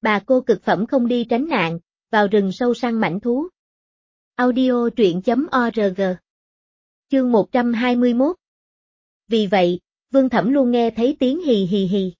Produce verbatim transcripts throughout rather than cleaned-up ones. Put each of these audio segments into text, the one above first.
Bà cô cực phẩm không đi tránh nạn, vào rừng sâu săn mãnh thú. Audio truyện chấm org. Chương một trăm hai mươi mốt. Vì vậy, Vương Thẩm luôn nghe thấy tiếng hì hì hì.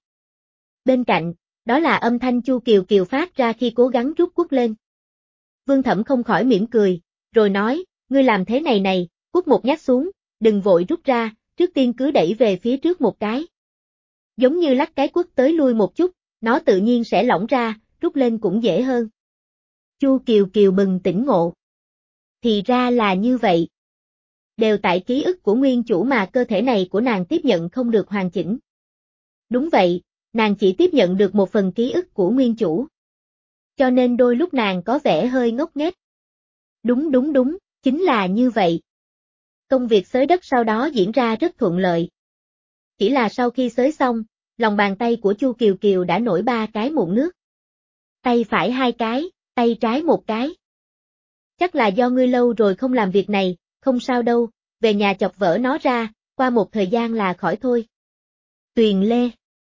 Bên cạnh, đó là âm thanh Chu Kiều Kiều phát ra khi cố gắng rút cuốc lên. Vương Thẩm không khỏi mỉm cười, rồi nói, ngươi làm thế này này, cuốc một nhát xuống, đừng vội rút ra, trước tiên cứ đẩy về phía trước một cái. Giống như lắc cái cuốc tới lui một chút, nó tự nhiên sẽ lỏng ra, rút lên cũng dễ hơn. Chu Kiều Kiều bừng tỉnh ngộ. Thì ra là như vậy. Đều tại ký ức của nguyên chủ mà cơ thể này của nàng tiếp nhận không được hoàn chỉnh. Đúng vậy, nàng chỉ tiếp nhận được một phần ký ức của nguyên chủ. Cho nên đôi lúc nàng có vẻ hơi ngốc nghếch. Đúng đúng đúng, chính là như vậy. Công việc xới đất sau đó diễn ra rất thuận lợi. Chỉ là sau khi xới xong, lòng bàn tay của Chu Kiều Kiều đã nổi ba cái mụn nước. Tay phải hai cái, tay trái một cái. Chắc là do ngươi lâu rồi không làm việc này, không sao đâu, về nhà chọc vỡ nó ra, qua một thời gian là khỏi thôi. Tuyền Lê.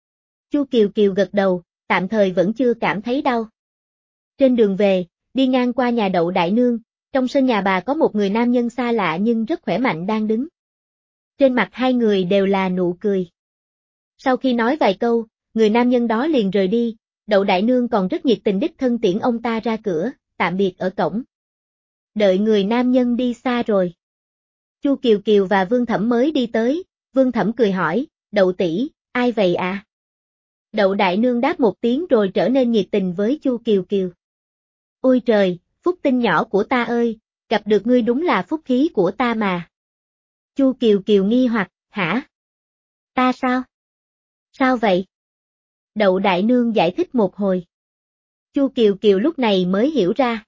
Chu Kiều Kiều gật đầu, tạm thời vẫn chưa cảm thấy đau. Trên đường về, đi ngang qua nhà Đậu Đại Nương, trong sân nhà bà có một người nam nhân xa lạ nhưng rất khỏe mạnh đang đứng. Trên mặt hai người đều là nụ cười. Sau khi nói vài câu, người nam nhân đó liền rời đi, Đậu Đại Nương còn rất nhiệt tình đích thân tiễn ông ta ra cửa, tạm biệt ở cổng. Đợi người nam nhân đi xa rồi. Chu Kiều Kiều và Vương Thẩm mới đi tới, Vương Thẩm cười hỏi, Đậu tỷ, ai vậy à? Đậu Đại Nương đáp một tiếng rồi trở nên nhiệt tình với Chu Kiều Kiều. Ôi trời, phúc tinh nhỏ của ta ơi, gặp được ngươi đúng là phúc khí của ta mà. Chu Kiều Kiều nghi hoặc, hả? Ta sao? Sao vậy? Đậu Đại Nương giải thích một hồi. Chu Kiều Kiều lúc này mới hiểu ra.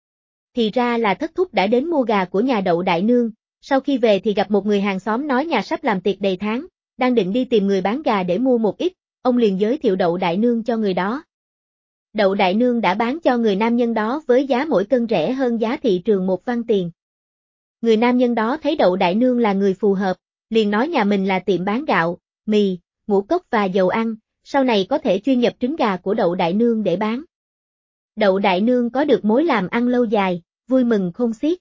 Thì ra là thất thúc đã đến mua gà của nhà Đậu Đại Nương, sau khi về thì gặp một người hàng xóm nói nhà sắp làm tiệc đầy tháng, đang định đi tìm người bán gà để mua một ít, ông liền giới thiệu Đậu Đại Nương cho người đó. Đậu Đại Nương đã bán cho người nam nhân đó với giá mỗi cân rẻ hơn giá thị trường một văn tiền. Người nam nhân đó thấy Đậu Đại Nương là người phù hợp, liền nói nhà mình là tiệm bán gạo, mì, ngũ cốc và dầu ăn, sau này có thể chuyên nhập trứng gà của Đậu Đại Nương để bán. Đậu Đại Nương có được mối làm ăn lâu dài, vui mừng khôn xiết.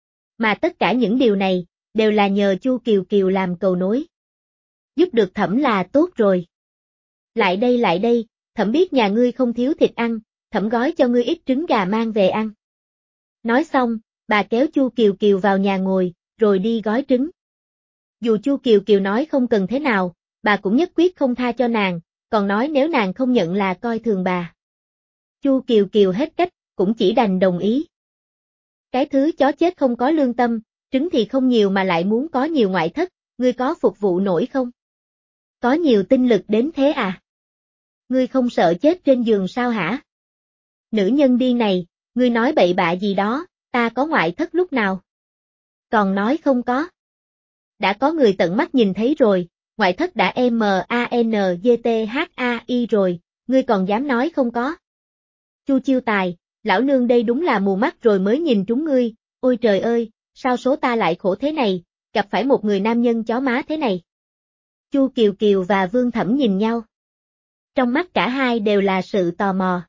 Mà tất cả những điều này, đều là nhờ Chu Kiều Kiều làm cầu nối. Giúp được Thẩm là tốt rồi. Lại đây lại đây, Thẩm biết nhà ngươi không thiếu thịt ăn, Thẩm gói cho ngươi ít trứng gà mang về ăn. Nói xong, bà kéo Chu Kiều Kiều vào nhà ngồi, rồi đi gói trứng. Dù Chu Kiều Kiều nói không cần thế nào, bà cũng nhất quyết không tha cho nàng, còn nói nếu nàng không nhận là coi thường bà. Chu Kiều Kiều hết cách, cũng chỉ đành đồng ý. Cái thứ chó chết không có lương tâm, trứng thì không nhiều mà lại muốn có nhiều ngoại thất, ngươi có phục vụ nổi không? Có nhiều tinh lực đến thế à? Ngươi không sợ chết trên giường sao hả? Nữ nhân điên này, ngươi nói bậy bạ gì đó, ta có ngoại thất lúc nào? Còn nói không có. Đã có người tận mắt nhìn thấy rồi, ngoại thất đã M A N G T H A I rồi, ngươi còn dám nói không có? Chu Chiêu Tài, lão nương đây đúng là mù mắt rồi mới nhìn trúng ngươi, ôi trời ơi, sao số ta lại khổ thế này, gặp phải một người nam nhân chó má thế này. Chu Kiều Kiều và Vương Thẩm nhìn nhau. Trong mắt cả hai đều là sự tò mò.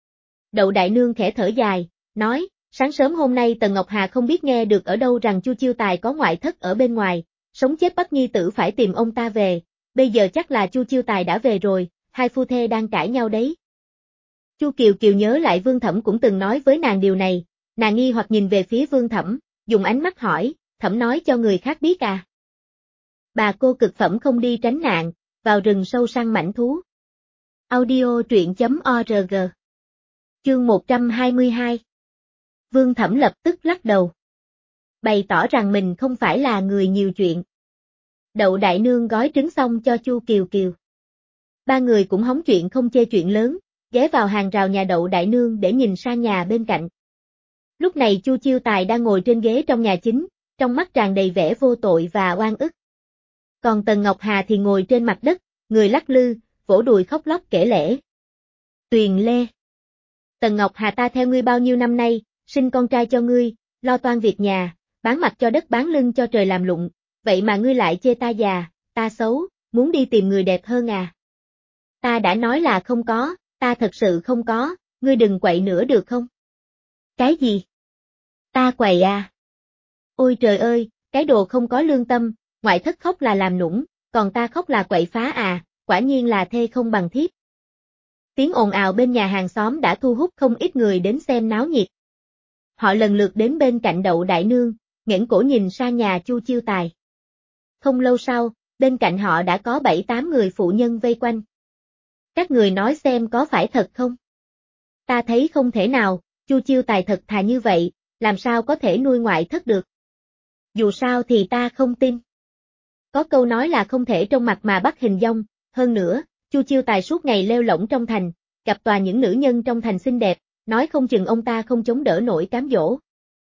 Đậu Đại Nương khẽ thở dài, nói, sáng sớm hôm nay Tần Ngọc Hà không biết nghe được ở đâu rằng Chu Chiêu Tài có ngoại thất ở bên ngoài, sống chết bắt nhi tử phải tìm ông ta về, bây giờ chắc là Chu Chiêu Tài đã về rồi, hai phu thê đang cãi nhau đấy. Chu Kiều Kiều nhớ lại Vương Thẩm cũng từng nói với nàng điều này, nàng nghi hoặc nhìn về phía Vương Thẩm, dùng ánh mắt hỏi, Thẩm nói cho người khác biết à? Bà cô cực phẩm không đi tránh nạn, vào rừng sâu săn mãnh thú. Audio truyện chấm org. Chương một trăm hai mươi hai. Vương Thẩm lập tức lắc đầu. Bày tỏ rằng mình không phải là người nhiều chuyện. Đậu Đại Nương gói trứng xong cho Chu Kiều Kiều. Ba người cũng hóng chuyện không chê chuyện lớn, ghé vào hàng rào nhà Đậu Đại Nương để nhìn sang nhà bên cạnh. Lúc này Chu Chiêu Tài đang ngồi trên ghế trong nhà chính, trong mắt tràn đầy vẻ vô tội và oan ức. Còn Tần Ngọc Hà thì ngồi trên mặt đất, người lắc lư, vỗ đùi khóc lóc kể lể. Tuyền Lê. Tần Ngọc Hà ta theo ngươi bao nhiêu năm nay, sinh con trai cho ngươi, lo toan việc nhà, bán mặt cho đất bán lưng cho trời làm lụng, vậy mà ngươi lại chê ta già, ta xấu, muốn đi tìm người đẹp hơn à? Ta đã nói là không có, ta thật sự không có, ngươi đừng quậy nữa được không? Cái gì? Ta quậy à? Ôi trời ơi, cái đồ không có lương tâm, ngoại thất khóc là làm nũng, còn ta khóc là quậy phá à, quả nhiên là thê không bằng thiếp. Tiếng ồn ào bên nhà hàng xóm đã thu hút không ít người đến xem náo nhiệt. Họ lần lượt đến bên cạnh Đậu Đại Nương, nghển cổ nhìn sang nhà Chu Chiêu Tài. Không lâu sau, bên cạnh họ đã có bảy tám người phụ nhân vây quanh. Các người nói xem có phải thật không? Ta thấy không thể nào, Chu Chiêu Tài thật thà như vậy, làm sao có thể nuôi ngoại thất được? Dù sao thì ta không tin. Có câu nói là không thể trông mặt mà bắt hình dong, hơn nữa, Chu Chiêu Tài suốt ngày lêu lổng trong thành, gặp toàn những nữ nhân trong thành xinh đẹp, nói không chừng ông ta không chống đỡ nổi cám dỗ.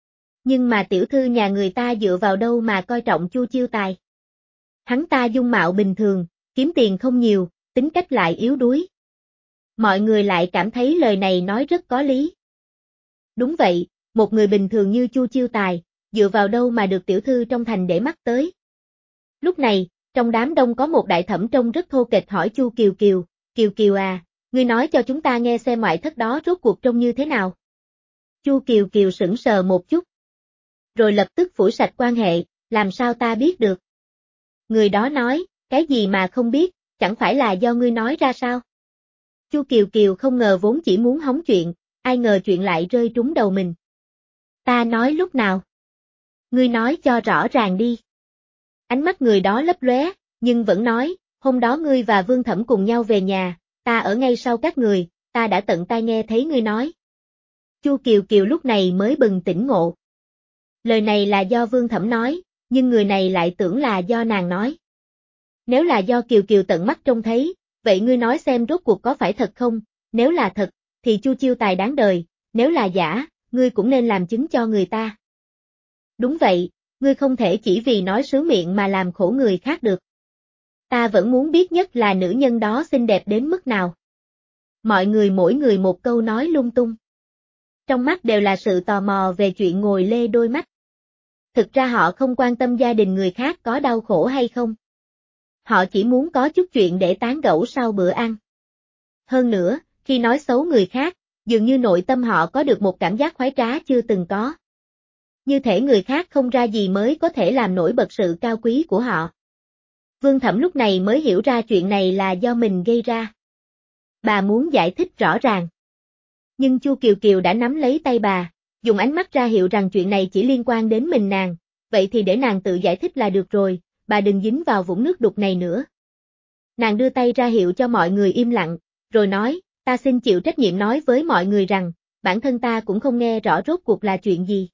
Nhưng mà tiểu thư nhà người ta dựa vào đâu mà coi trọng Chu Chiêu Tài? Hắn ta dung mạo bình thường, kiếm tiền không nhiều, tính cách lại yếu đuối. Mọi người lại cảm thấy lời này nói rất có lý. Đúng vậy, một người bình thường như Chu Chiêu Tài, dựa vào đâu mà được tiểu thư trong thành để mắt tới. Lúc này, trong đám đông có một đại thẩm trông rất thô kệch hỏi Chu Kiều Kiều, Kiều Kiều à, ngươi nói cho chúng ta nghe xem ngoại thất đó rốt cuộc trông như thế nào. Chu Kiều Kiều sững sờ một chút. Rồi lập tức phủi sạch quan hệ, làm sao ta biết được. Người đó nói, cái gì mà không biết, chẳng phải là do ngươi nói ra sao. Chu Kiều Kiều không ngờ vốn chỉ muốn hóng chuyện, ai ngờ chuyện lại rơi trúng đầu mình. Ta nói lúc nào? Ngươi nói cho rõ ràng đi. Ánh mắt người đó lấp lóe, nhưng vẫn nói, hôm đó ngươi và Vương Thẩm cùng nhau về nhà, ta ở ngay sau các người, ta đã tận tai nghe thấy ngươi nói. Chu Kiều Kiều lúc này mới bừng tỉnh ngộ. Lời này là do Vương Thẩm nói, nhưng người này lại tưởng là do nàng nói. Nếu là do Kiều Kiều tận mắt trông thấy, vậy ngươi nói xem rốt cuộc có phải thật không, nếu là thật, thì Chu Chiêu Tài đáng đời, nếu là giả, ngươi cũng nên làm chứng cho người ta. Đúng vậy, ngươi không thể chỉ vì nói sướng miệng mà làm khổ người khác được. Ta vẫn muốn biết nhất là nữ nhân đó xinh đẹp đến mức nào. Mọi người mỗi người một câu nói lung tung. Trong mắt đều là sự tò mò về chuyện ngồi lê đôi mắt. Thực ra họ không quan tâm gia đình người khác có đau khổ hay không. Họ chỉ muốn có chút chuyện để tán gẫu sau bữa ăn. Hơn nữa, khi nói xấu người khác, dường như nội tâm họ có được một cảm giác khoái trá chưa từng có. Như thể người khác không ra gì mới có thể làm nổi bật sự cao quý của họ. Vương Thẩm lúc này mới hiểu ra chuyện này là do mình gây ra. Bà muốn giải thích rõ ràng. Nhưng Chu Kiều Kiều đã nắm lấy tay bà, dùng ánh mắt ra hiệu rằng chuyện này chỉ liên quan đến mình nàng, vậy thì để nàng tự giải thích là được rồi, bà đừng dính vào vũng nước đục này nữa. Nàng đưa tay ra hiệu cho mọi người im lặng, rồi nói, ta xin chịu trách nhiệm nói với mọi người rằng, bản thân ta cũng không nghe rõ rốt cuộc là chuyện gì.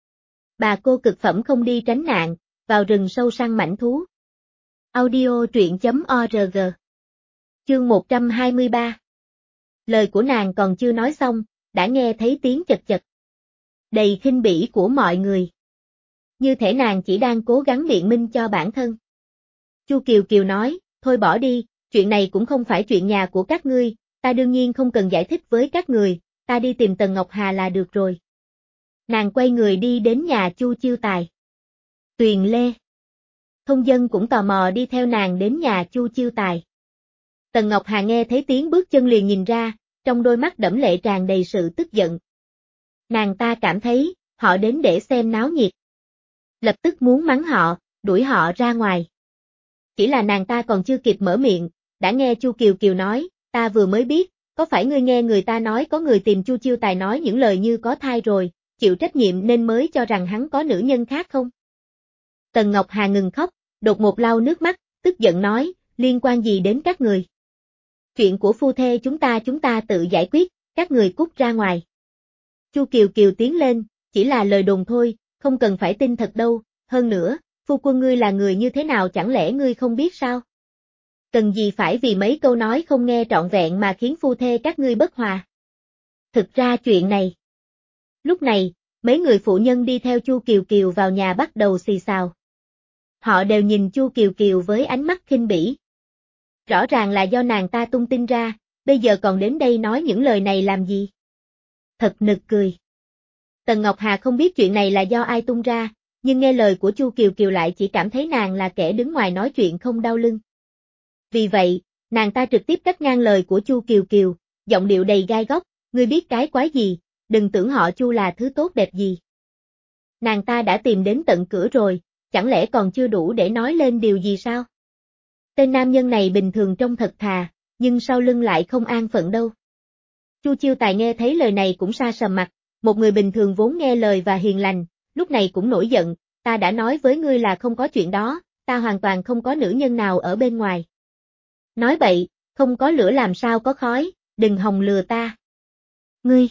Bà cô cực phẩm không đi tránh nạn, vào rừng sâu săn mãnh thú. Audio truyện chấm org. Chương một trăm hai mươi ba. Lời của nàng còn chưa nói xong, đã nghe thấy tiếng chật chật. Đầy khinh bỉ của mọi người. Như thể nàng chỉ đang cố gắng biện minh cho bản thân. Chu Kiều Kiều nói, thôi bỏ đi, chuyện này cũng không phải chuyện nhà của các ngươi, ta đương nhiên không cần giải thích với các người, ta đi tìm Tần Ngọc Hà là được rồi. Nàng quay người đi đến nhà Chu Chiêu Tài. Tuyền Lê. Thông dân cũng tò mò đi theo nàng đến nhà Chu Chiêu Tài. Tần Ngọc Hà nghe thấy tiếng bước chân liền nhìn ra, trong đôi mắt đẫm lệ tràn đầy sự tức giận. Nàng ta cảm thấy, họ đến để xem náo nhiệt. Lập tức muốn mắng họ, đuổi họ ra ngoài. Chỉ là nàng ta còn chưa kịp mở miệng, đã nghe Chu Kiều Kiều nói, ta vừa mới biết, có phải ngươi nghe người ta nói có người tìm Chu Chiêu Tài nói những lời như có thai rồi, chịu trách nhiệm nên mới cho rằng hắn có nữ nhân khác không? Tần Ngọc Hà ngừng khóc, đột ngột lau nước mắt, tức giận nói, liên quan gì đến các người? Chuyện của phu thê chúng ta chúng ta tự giải quyết, các người cút ra ngoài. Chu Kiều Kiều tiến lên, chỉ là lời đồn thôi, không cần phải tin thật đâu, hơn nữa, phu quân ngươi là người như thế nào chẳng lẽ ngươi không biết sao? Cần gì phải vì mấy câu nói không nghe trọn vẹn mà khiến phu thê các ngươi bất hòa? Thực ra chuyện này. Lúc này, mấy người phụ nhân đi theo Chu Kiều Kiều vào nhà bắt đầu xì xào. Họ đều nhìn Chu Kiều Kiều với ánh mắt khinh bỉ. Rõ ràng là do nàng ta tung tin ra, bây giờ còn đến đây nói những lời này làm gì? Thật nực cười. Tần Ngọc Hà không biết chuyện này là do ai tung ra, nhưng nghe lời của Chu Kiều Kiều lại chỉ cảm thấy nàng là kẻ đứng ngoài nói chuyện không đau lưng. Vì vậy, nàng ta trực tiếp cắt ngang lời của Chu Kiều Kiều, giọng điệu đầy gai góc, ngươi biết cái quái gì, đừng tưởng họ Chu là thứ tốt đẹp gì. Nàng ta đã tìm đến tận cửa rồi, chẳng lẽ còn chưa đủ để nói lên điều gì sao? Tên nam nhân này bình thường trông thật thà, nhưng sau lưng lại không an phận đâu. Chu Chiêu Tài nghe thấy lời này cũng sa sầm mặt, một người bình thường vốn nghe lời và hiền lành, lúc này cũng nổi giận, ta đã nói với ngươi là không có chuyện đó, ta hoàn toàn không có nữ nhân nào ở bên ngoài. Nói bậy, không có lửa làm sao có khói, đừng hòng lừa ta. Ngươi!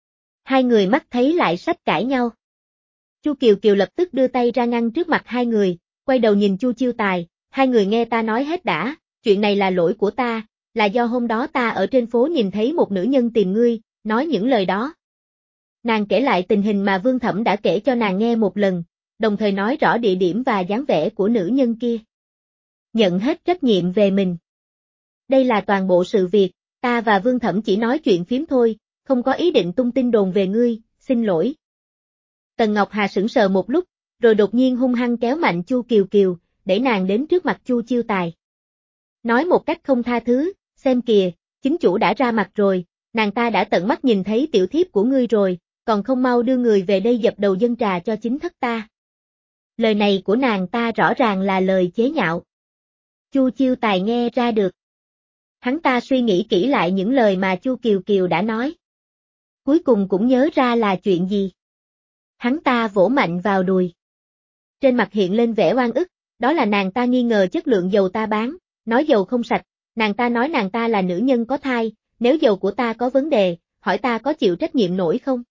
Hai người mắt thấy lại sắp cãi nhau. Chu Kiều Kiều lập tức đưa tay ra ngăn trước mặt hai người, quay đầu nhìn Chu Chiêu Tài, hai người nghe ta nói hết đã, chuyện này là lỗi của ta, là do hôm đó ta ở trên phố nhìn thấy một nữ nhân tìm ngươi, nói những lời đó. Nàng kể lại tình hình mà Vương Thẩm đã kể cho nàng nghe một lần, đồng thời nói rõ địa điểm và dáng vẻ của nữ nhân kia. Nhận hết trách nhiệm về mình. Đây là toàn bộ sự việc, ta và Vương Thẩm chỉ nói chuyện phiếm thôi, không có ý định tung tin đồn về ngươi, xin lỗi. Tần Ngọc Hà sững sờ một lúc, rồi đột nhiên hung hăng kéo mạnh Chu Kiều Kiều, đẩy nàng đến trước mặt Chu Chiêu Tài. Nói một cách không tha thứ, xem kìa, chính chủ đã ra mặt rồi, nàng ta đã tận mắt nhìn thấy tiểu thiếp của ngươi rồi, còn không mau đưa người về đây dập đầu dân trà cho chính thất ta. Lời này của nàng ta rõ ràng là lời chế nhạo. Chu Chiêu Tài nghe ra được. Hắn ta suy nghĩ kỹ lại những lời mà Chu Kiều Kiều đã nói. Cuối cùng cũng nhớ ra là chuyện gì. Hắn ta vỗ mạnh vào đùi. Trên mặt hiện lên vẻ oan ức, đó là nàng ta nghi ngờ chất lượng dầu ta bán, nói dầu không sạch, nàng ta nói nàng ta là nữ nhân có thai, nếu dầu của ta có vấn đề, hỏi ta có chịu trách nhiệm nổi không?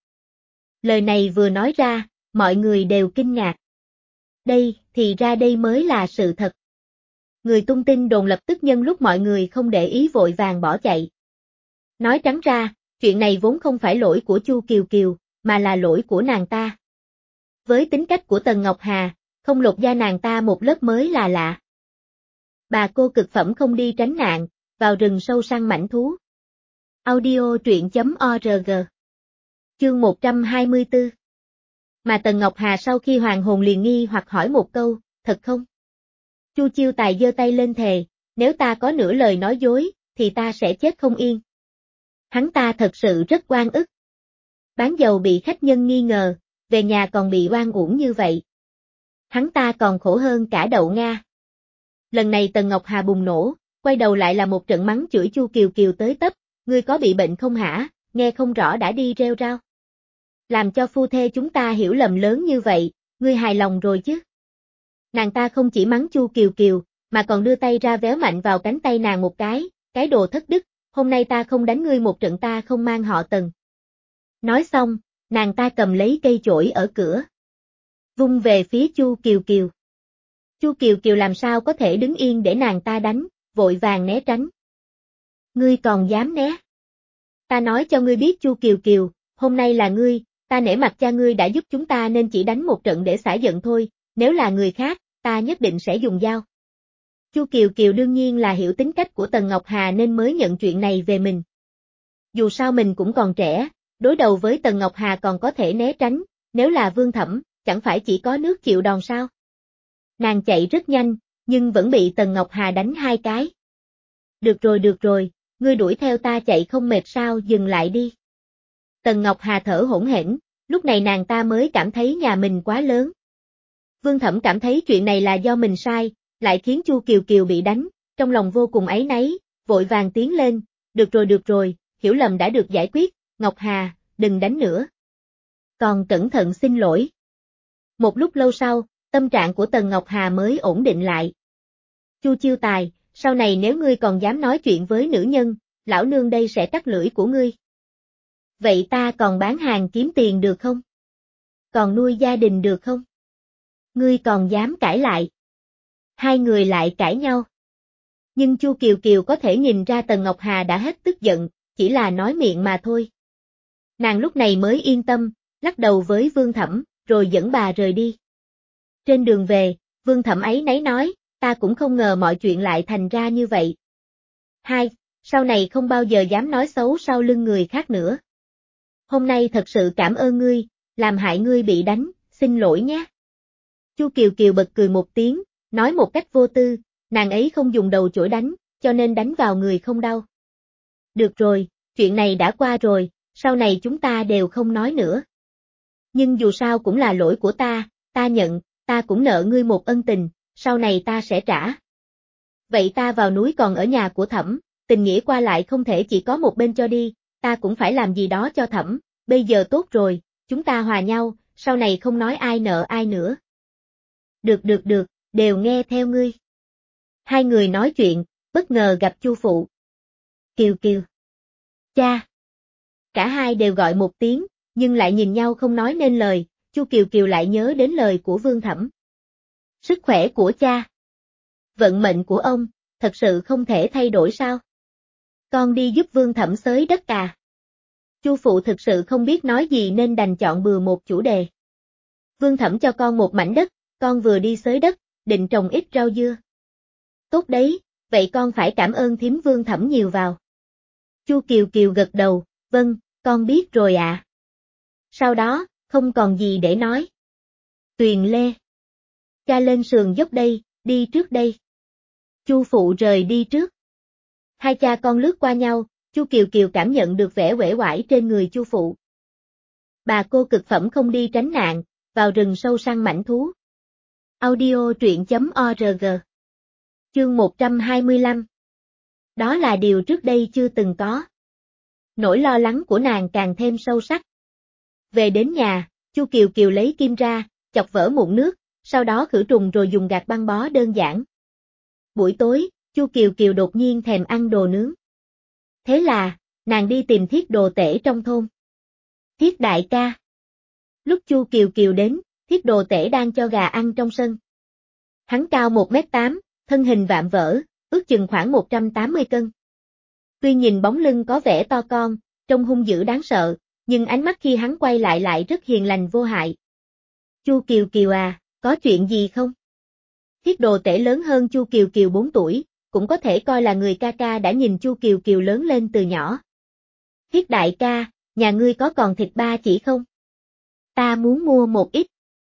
Lời này vừa nói ra, mọi người đều kinh ngạc. Đây, thì ra đây mới là sự thật. Người tung tin đồn lập tức nhân lúc mọi người không để ý vội vàng bỏ chạy. Nói trắng ra, chuyện này vốn không phải lỗi của Chu Kiều Kiều, mà là lỗi của nàng ta. Với tính cách của Tần Ngọc Hà, không lột da nàng ta một lớp mới là lạ. Bà cô cực phẩm không đi tránh nạn, vào rừng sâu săn mãnh thú. Audio truyện chấm org. Chương một trăm hai mươi tư. Mà Tần Ngọc Hà sau khi hoàn hồn liền nghi hoặc hỏi một câu, thật không? Chu Chiêu Tài giơ tay lên thề, nếu ta có nửa lời nói dối, thì ta sẽ chết không yên. Hắn ta thật sự rất oan ức. Bán dầu bị khách nhân nghi ngờ, về nhà còn bị oan uổng như vậy. Hắn ta còn khổ hơn cả đậu Nga. Lần này Tần Ngọc Hà bùng nổ, quay đầu lại là một trận mắng chửi Chu Kiều Kiều tới tấp, ngươi có bị bệnh không hả, nghe không rõ đã đi rêu rao. Làm cho phu thê chúng ta hiểu lầm lớn như vậy, ngươi hài lòng rồi chứ? Nàng ta không chỉ mắng Chu Kiều Kiều, mà còn đưa tay ra véo mạnh vào cánh tay nàng một cái, cái đồ thất đức, hôm nay ta không đánh ngươi một trận ta không mang họ Tần. Nói xong, nàng ta cầm lấy cây chổi ở cửa. Vung về phía Chu Kiều Kiều. Chu Kiều Kiều làm sao có thể đứng yên để nàng ta đánh, vội vàng né tránh. Ngươi còn dám né? Ta nói cho ngươi biết Chu Kiều Kiều, hôm nay là ngươi, ta nể mặt cha ngươi đã giúp chúng ta nên chỉ đánh một trận để xả giận thôi, nếu là người khác, ta nhất định sẽ dùng dao. Chu Kiều Kiều đương nhiên là hiểu tính cách của Tần Ngọc Hà nên mới nhận chuyện này về mình. Dù sao mình cũng còn trẻ, đối đầu với Tần Ngọc Hà còn có thể né tránh, nếu là Vương Thẩm, chẳng phải chỉ có nước chịu đòn sao? Nàng chạy rất nhanh, nhưng vẫn bị Tần Ngọc Hà đánh hai cái. Được rồi được rồi, ngươi đuổi theo ta chạy không mệt sao, dừng lại đi. Tần Ngọc Hà thở hổn hển, lúc này nàng ta mới cảm thấy nhà mình quá lớn. Vương Thẩm cảm thấy chuyện này là do mình sai, lại khiến Chu Kiều Kiều bị đánh, trong lòng vô cùng áy náy, vội vàng tiến lên, được rồi được rồi, hiểu lầm đã được giải quyết, Ngọc Hà, đừng đánh nữa. Còn cẩn thận xin lỗi. Một lúc lâu sau, tâm trạng của Tần Ngọc Hà mới ổn định lại. Chu Chiêu Tài, sau này nếu ngươi còn dám nói chuyện với nữ nhân, lão nương đây sẽ cắt lưỡi của ngươi. Vậy ta còn bán hàng kiếm tiền được không? Còn nuôi gia đình được không? Ngươi còn dám cãi lại. Hai người lại cãi nhau. Nhưng Chu Kiều Kiều có thể nhìn ra Tần Ngọc Hà đã hết tức giận, chỉ là nói miệng mà thôi. Nàng lúc này mới yên tâm, lắc đầu với Vương Thẩm, rồi dẫn bà rời đi. Trên đường về, Vương Thẩm ấy nấy nói, ta cũng không ngờ mọi chuyện lại thành ra như vậy. Hai, sau này không bao giờ dám nói xấu sau lưng người khác nữa. Hôm nay thật sự cảm ơn ngươi, làm hại ngươi bị đánh, xin lỗi nhé. Chu Kiều Kiều bật cười một tiếng, nói một cách vô tư, nàng ấy không dùng đầu chổi đánh, cho nên đánh vào người không đau. Được rồi, chuyện này đã qua rồi, sau này chúng ta đều không nói nữa. Nhưng dù sao cũng là lỗi của ta, ta nhận, ta cũng nợ ngươi một ân tình, sau này ta sẽ trả. Vậy ta vào núi còn ở nhà của Thẩm, tình nghĩa qua lại không thể chỉ có một bên cho đi, ta cũng phải làm gì đó cho Thẩm, bây giờ tốt rồi, chúng ta hòa nhau, sau này không nói ai nợ ai nữa. Được được được, đều nghe theo ngươi. Hai người nói chuyện, bất ngờ gặp Chu phụ. Kiều Kiều. Cha. Cả hai đều gọi một tiếng, nhưng lại nhìn nhau không nói nên lời, Chu Kiều Kiều lại nhớ đến lời của Vương Thẩm. Sức khỏe của cha. Vận mệnh của ông, thật sự không thể thay đổi sao? Con đi giúp Vương Thẩm xới đất à? Chu phụ thực sự không biết nói gì nên đành chọn bừa một chủ đề. Vương Thẩm cho con một mảnh đất, con vừa đi xới đất, định trồng ít rau dưa. Tốt đấy, vậy con phải cảm ơn thím Vương Thẩm nhiều vào. Chu Kiều Kiều gật đầu, vâng, con biết rồi ạ. À. Sau đó, không còn gì để nói. Tuyền Lê. Cha lên sườn dốc đây, đi trước đây. Chu phụ rời đi trước. Hai cha con lướt qua nhau, Chu Kiều Kiều cảm nhận được vẻ uể oải trên người Chu phụ. Bà cô cực phẩm không đi tránh nạn, vào rừng sâu săn mãnh thú. Audio truyện chấm org. Chương một trăm hai mươi lăm. Đó là điều trước đây chưa từng có. Nỗi lo lắng của nàng càng thêm sâu sắc. Về đến nhà, Chu Kiều Kiều lấy kim ra, chọc vỡ mụn nước, sau đó khử trùng rồi dùng gạt băng bó đơn giản. Buổi tối, Chu Kiều Kiều đột nhiên thèm ăn đồ nướng. Thế là, nàng đi tìm Thiết Đồ Tể trong thôn. Thiết đại ca. Lúc Chu Kiều Kiều đến, Thiết Đồ Tể đang cho gà ăn trong sân. Hắn cao một mét tám, thân hình vạm vỡ, ước chừng khoảng một trăm tám mươi cân. Tuy nhìn bóng lưng có vẻ to con, trông hung dữ đáng sợ, nhưng ánh mắt khi hắn quay lại lại rất hiền lành vô hại. Chu Kiều Kiều à, có chuyện gì không? Thiết Đồ Tể lớn hơn Chu Kiều Kiều bốn tuổi, cũng có thể coi là người ca ca đã nhìn Chu Kiều Kiều lớn lên từ nhỏ. Thiết đại ca, nhà ngươi có còn thịt ba chỉ không? Ta muốn mua một ít.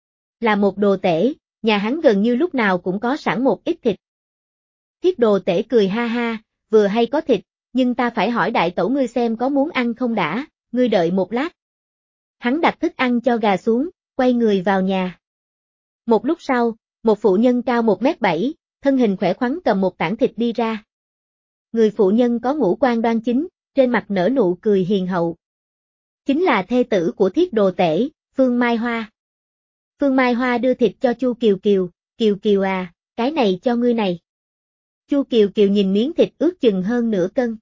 Là một đồ tể, nhà hắn gần như lúc nào cũng có sẵn một ít thịt. Thiết Đồ Tể cười ha ha, vừa hay có thịt, nhưng ta phải hỏi đại tẩu ngươi xem có muốn ăn không đã, ngươi đợi một lát. Hắn đặt thức ăn cho gà xuống, quay người vào nhà. Một lúc sau, một phụ nhân cao một mét bảy, thân hình khỏe khoắn cầm một tảng thịt đi ra. Người phụ nhân có ngũ quan đoan chính, trên mặt nở nụ cười hiền hậu. Chính là thê tử của Thiết Đồ Tể, Phương Mai Hoa. Phương Mai Hoa đưa thịt cho Chu Kiều Kiều, Kiều Kiều à, cái này cho ngươi này. Chu Kiều Kiều nhìn miếng thịt ước chừng hơn nửa cân.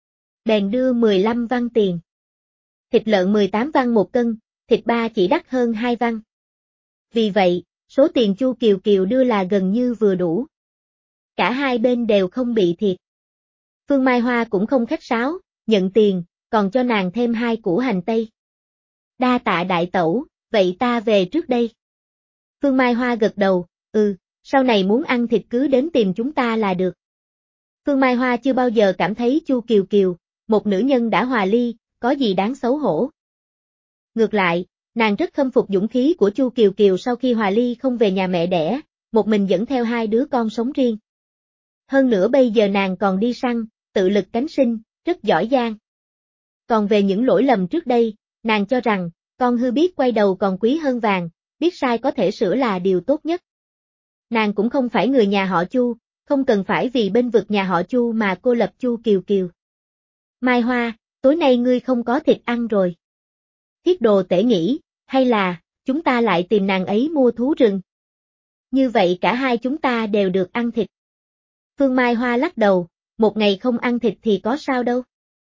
Bèn đưa mười lăm văn tiền. Thịt lợn mười tám văn một cân, thịt ba chỉ đắt hơn hai văn. Vì vậy, số tiền Chu Kiều Kiều đưa là gần như vừa đủ. Cả hai bên đều không bị thiệt. Phương Mai Hoa cũng không khách sáo, nhận tiền, còn cho nàng thêm hai củ hành tây. Đa tạ đại tẩu, vậy ta về trước đây. Phương Mai Hoa gật đầu, ừ, sau này muốn ăn thịt cứ đến tìm chúng ta là được. Phương Mai Hoa chưa bao giờ cảm thấy Chu Kiều Kiều, một nữ nhân đã hòa ly, có gì đáng xấu hổ. Ngược lại, nàng rất khâm phục dũng khí của Chu Kiều Kiều sau khi hòa ly không về nhà mẹ đẻ, một mình dẫn theo hai đứa con sống riêng. Hơn nữa bây giờ nàng còn đi săn, tự lực cánh sinh, rất giỏi giang. Còn về những lỗi lầm trước đây, nàng cho rằng, con hư biết quay đầu còn quý hơn vàng, biết sai có thể sửa là điều tốt nhất. Nàng cũng không phải người nhà họ Chu, không cần phải vì bên vực nhà họ Chu mà cô lập Chu Kiều Kiều. Mai Hoa, tối nay ngươi không có thịt ăn rồi. Thiết Đồ Tể nghĩ, hay là, chúng ta lại tìm nàng ấy mua thú rừng. Như vậy cả hai chúng ta đều được ăn thịt. Phương Mai Hoa lắc đầu, một ngày không ăn thịt thì có sao đâu.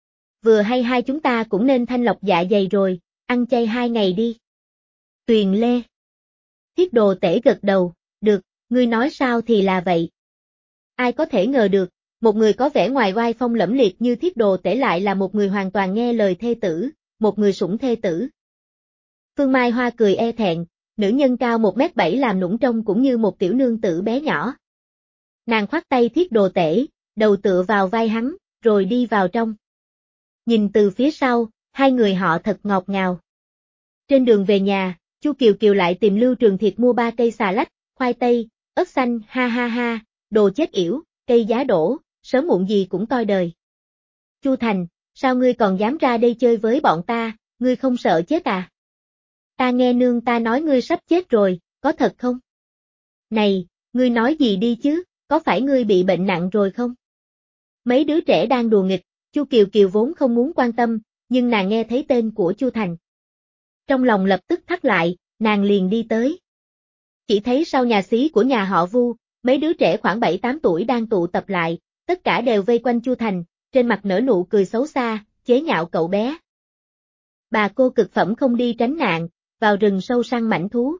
Vừa hay hai chúng ta cũng nên thanh lọc dạ dày rồi, ăn chay hai ngày đi. Tuyền Lê. Thiết Đồ Tể gật đầu, được, ngươi nói sao thì là vậy. Ai có thể ngờ được, một người có vẻ ngoài oai phong lẫm liệt như Thiết Đồ Tể lại là một người hoàn toàn nghe lời thê tử, một người sủng thê tử. Phương Mai Hoa cười e thẹn, nữ nhân cao một mét bảy làm nũng trông cũng như một tiểu nương tử bé nhỏ. Nàng khoác tay Thiết Đồ Tể, đầu tựa vào vai hắn, rồi đi vào trong. Nhìn từ phía sau, hai người họ thật ngọt ngào. Trên đường về nhà, Chu Kiều Kiều lại tìm Lưu Trường Thiệt mua ba cây xà lách, khoai tây, ớt xanh, ha ha ha, đồ chết yểu, cây giá đổ, sớm muộn gì cũng coi đời. Chu Thành, sao ngươi còn dám ra đây chơi với bọn ta, ngươi không sợ chết à? Ta nghe nương ta nói ngươi sắp chết rồi, có thật không? Này, ngươi nói gì đi chứ, có phải ngươi bị bệnh nặng rồi không? Mấy đứa trẻ đang đùa nghịch, Chu Kiều Kiều vốn không muốn quan tâm, nhưng nàng nghe thấy tên của Chu Thành. Trong lòng lập tức thắt lại, nàng liền đi tới. Chỉ thấy sau nhà xí của nhà họ Vu, mấy đứa trẻ khoảng bảy tám tuổi đang tụ tập lại, tất cả đều vây quanh Chu Thành, trên mặt nở nụ cười xấu xa, chế nhạo cậu bé. Bà cô cực phẩm không đi tránh nạn, vào rừng sâu săn mãnh thú.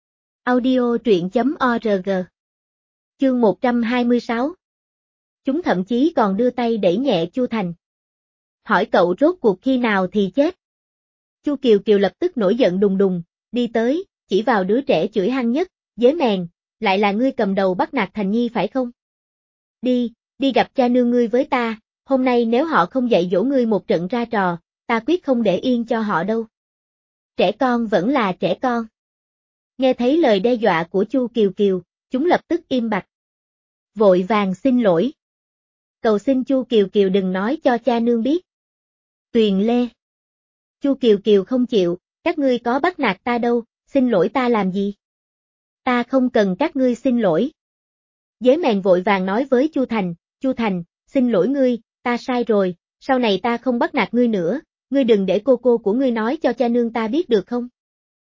Audio truyện chấm org. Chương một trăm hai mươi sáu. Chúng thậm chí còn đưa tay đẩy nhẹ Chu Thành. Hỏi cậu rốt cuộc khi nào thì chết. Chu Kiều Kiều lập tức nổi giận đùng đùng, đi tới, chỉ vào đứa trẻ chửi hăng nhất, dế mèn, lại là ngươi cầm đầu bắt nạt Thành Nhi phải không? Đi, đi gặp cha nương ngươi với ta, hôm nay nếu họ không dạy dỗ ngươi một trận ra trò, ta quyết không để yên cho họ đâu. Trẻ con vẫn là trẻ con. Nghe thấy lời đe dọa của Chu Kiều Kiều, chúng lập tức im bặt. Vội vàng xin lỗi. Cầu xin Chu Kiều Kiều đừng nói cho cha nương biết. Tuyền Lê. Chu Kiều Kiều không chịu, các ngươi có bắt nạt ta đâu, xin lỗi ta làm gì? Ta không cần các ngươi xin lỗi. Dế mèn vội vàng nói với Chu Thành, Chu Thành, xin lỗi ngươi, ta sai rồi, sau này ta không bắt nạt ngươi nữa, ngươi đừng để cô cô của ngươi nói cho cha nương ta biết được không?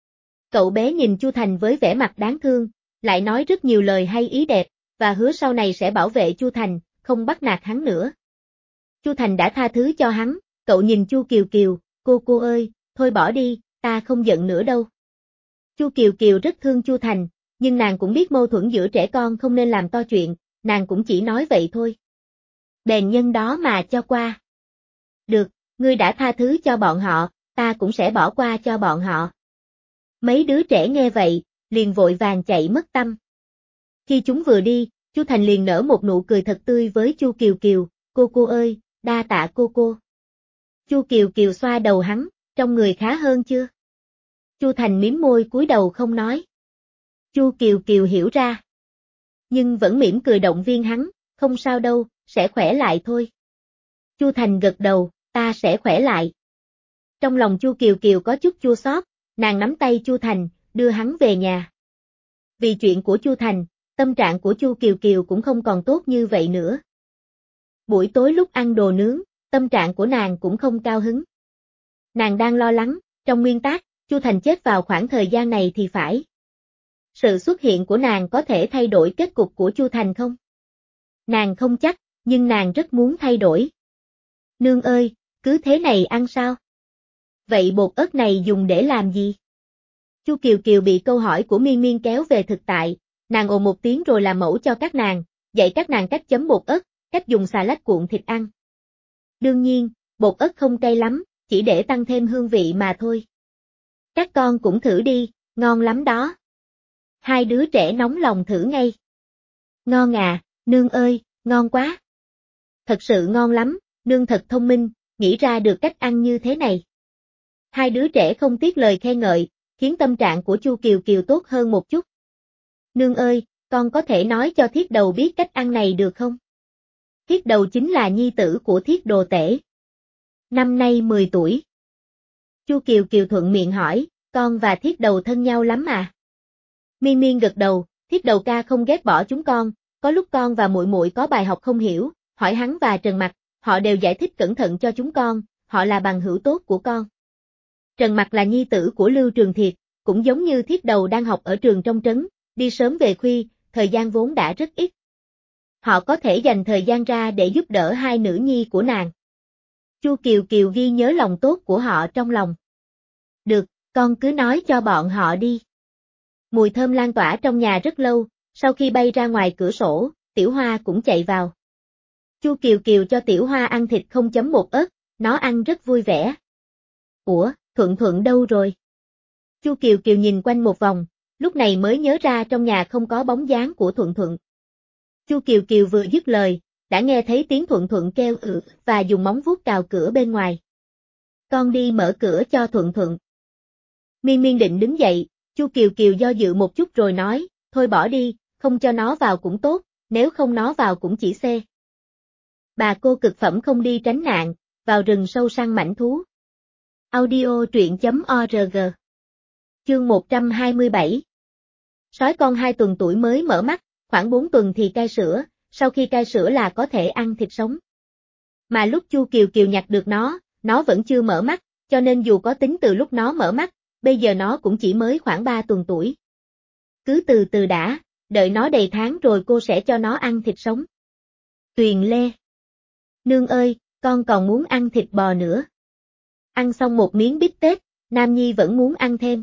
Cậu bé nhìn Chu Thành với vẻ mặt đáng thương, lại nói rất nhiều lời hay ý đẹp, và hứa sau này sẽ bảo vệ Chu Thành, không bắt nạt hắn nữa. Chu Thành đã tha thứ cho hắn, cậu nhìn Chu Kiều Kiều, cô cô ơi, thôi bỏ đi, ta không giận nữa đâu. Chu Kiều Kiều rất thương Chu Thành, nhưng nàng cũng biết mâu thuẫn giữa trẻ con không nên làm to chuyện, nàng cũng chỉ nói vậy thôi. Bèn nhân đó mà cho qua. Được, ngươi đã tha thứ cho bọn họ, ta cũng sẽ bỏ qua cho bọn họ. Mấy đứa trẻ nghe vậy, liền vội vàng chạy mất tâm. Khi chúng vừa đi, Chu Thành liền nở một nụ cười thật tươi với Chu Kiều Kiều, cô cô ơi, đa tạ cô cô. Chu Kiều Kiều xoa đầu hắn, trong người khá hơn chưa? Chu Thành mím môi cúi đầu không nói. Chu Kiều Kiều hiểu ra. Nhưng vẫn mỉm cười động viên hắn, không sao đâu, sẽ khỏe lại thôi. Chu Thành gật đầu, ta sẽ khỏe lại. Trong lòng Chu Kiều Kiều có chút chua xót, nàng nắm tay Chu Thành, đưa hắn về nhà. Vì chuyện của Chu Thành, tâm trạng của Chu Kiều Kiều cũng không còn tốt như vậy nữa. Buổi tối lúc ăn đồ nướng, tâm trạng của nàng cũng không cao hứng. Nàng đang lo lắng, trong nguyên tắc, Chu Thành chết vào khoảng thời gian này thì phải. Sự xuất hiện của nàng có thể thay đổi kết cục của Chu Thành không? Nàng không chắc, nhưng nàng rất muốn thay đổi. Nương ơi, cứ thế này ăn sao? Vậy bột ớt này dùng để làm gì? Chu Kiều Kiều bị câu hỏi của Miên Miên kéo về thực tại, nàng ồ một tiếng rồi làm mẫu cho các nàng, dạy các nàng cách chấm bột ớt, cách dùng xà lách cuộn thịt ăn. Đương nhiên, bột ớt không cay lắm, chỉ để tăng thêm hương vị mà thôi. Các con cũng thử đi, ngon lắm đó. Hai đứa trẻ nóng lòng thử ngay. Ngon à, nương ơi, ngon quá. Thật sự ngon lắm, nương thật thông minh, nghĩ ra được cách ăn như thế này. Hai đứa trẻ không tiếc lời khen ngợi, khiến tâm trạng của Chu Kiều Kiều tốt hơn một chút. Nương ơi, con có thể nói cho Thiết Đầu biết cách ăn này được không? Thiết Đầu chính là nhi tử của Thiết Đồ Tể. Năm nay mười tuổi. Chu Kiều Kiều thuận miệng hỏi, con và Thiết Đầu thân nhau lắm à? Miên Miên gật đầu, Thiết Đầu ca không ghét bỏ chúng con, có lúc con và muội muội có bài học không hiểu, hỏi hắn và Trần Mặc, họ đều giải thích cẩn thận cho chúng con, họ là bằng hữu tốt của con. Trần Mặc là nhi tử của Lưu Trường Thiệt, cũng giống như Thiết Đầu đang học ở trường trong trấn, đi sớm về khuya, thời gian vốn đã rất ít. Họ có thể dành thời gian ra để giúp đỡ hai nữ nhi của nàng. Chu Kiều Kiều ghi nhớ lòng tốt của họ trong lòng. Được, con cứ nói cho bọn họ đi. Mùi thơm lan tỏa trong nhà rất lâu, sau khi bay ra ngoài cửa sổ, Tiểu Hoa cũng chạy vào. Chu Kiều Kiều cho Tiểu Hoa ăn thịt không chấm bột ớt, nó ăn rất vui vẻ. Ủa, Thuận Thuận đâu rồi? Chu Kiều Kiều nhìn quanh một vòng, lúc này mới nhớ ra trong nhà không có bóng dáng của Thuận Thuận. Chu Kiều Kiều vừa dứt lời, đã nghe thấy tiếng Thuận Thuận kêu ừ và dùng móng vuốt cào cửa bên ngoài. Con đi mở cửa cho Thuận Thuận. Miên Miên định đứng dậy, Chu Kiều Kiều do dự một chút rồi nói, thôi bỏ đi, không cho nó vào cũng tốt, nếu không nó vào cũng chỉ xê. Bà cô cực phẩm không đi tránh nạn, vào rừng sâu săn mãnh thú. Audio truyện chấm org. Chương một trăm hai mươi bảy. Sói con hai tuần tuổi mới mở mắt, khoảng bốn tuần thì cai sữa, sau khi cai sữa là có thể ăn thịt sống. Mà lúc Chu Kiều Kiều nhặt được nó, nó vẫn chưa mở mắt, cho nên dù có tính từ lúc nó mở mắt, bây giờ nó cũng chỉ mới khoảng ba tuần tuổi. Cứ từ từ đã, đợi nó đầy tháng rồi cô sẽ cho nó ăn thịt sống. Tuyền Lê. Nương ơi, con còn muốn ăn thịt bò nữa. Ăn xong một miếng bít tết, Nam Nhi vẫn muốn ăn thêm.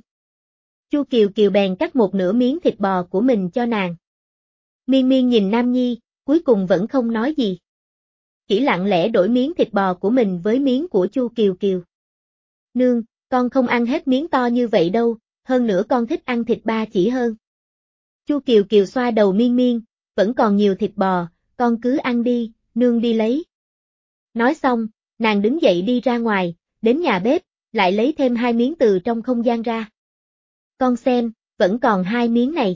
Chu Kiều Kiều bèn cắt một nửa miếng thịt bò của mình cho nàng. Miên Miên nhìn Nam Nhi, cuối cùng vẫn không nói gì. Chỉ lặng lẽ đổi miếng thịt bò của mình với miếng của Chu Kiều Kiều. Nương, con không ăn hết miếng to như vậy đâu, hơn nữa con thích ăn thịt ba chỉ hơn. Chu Kiều Kiều xoa đầu Miên Miên, vẫn còn nhiều thịt bò, con cứ ăn đi, nương đi lấy. Nói xong, nàng đứng dậy đi ra ngoài, đến nhà bếp, lại lấy thêm hai miếng từ trong không gian ra. Con xem, vẫn còn hai miếng này.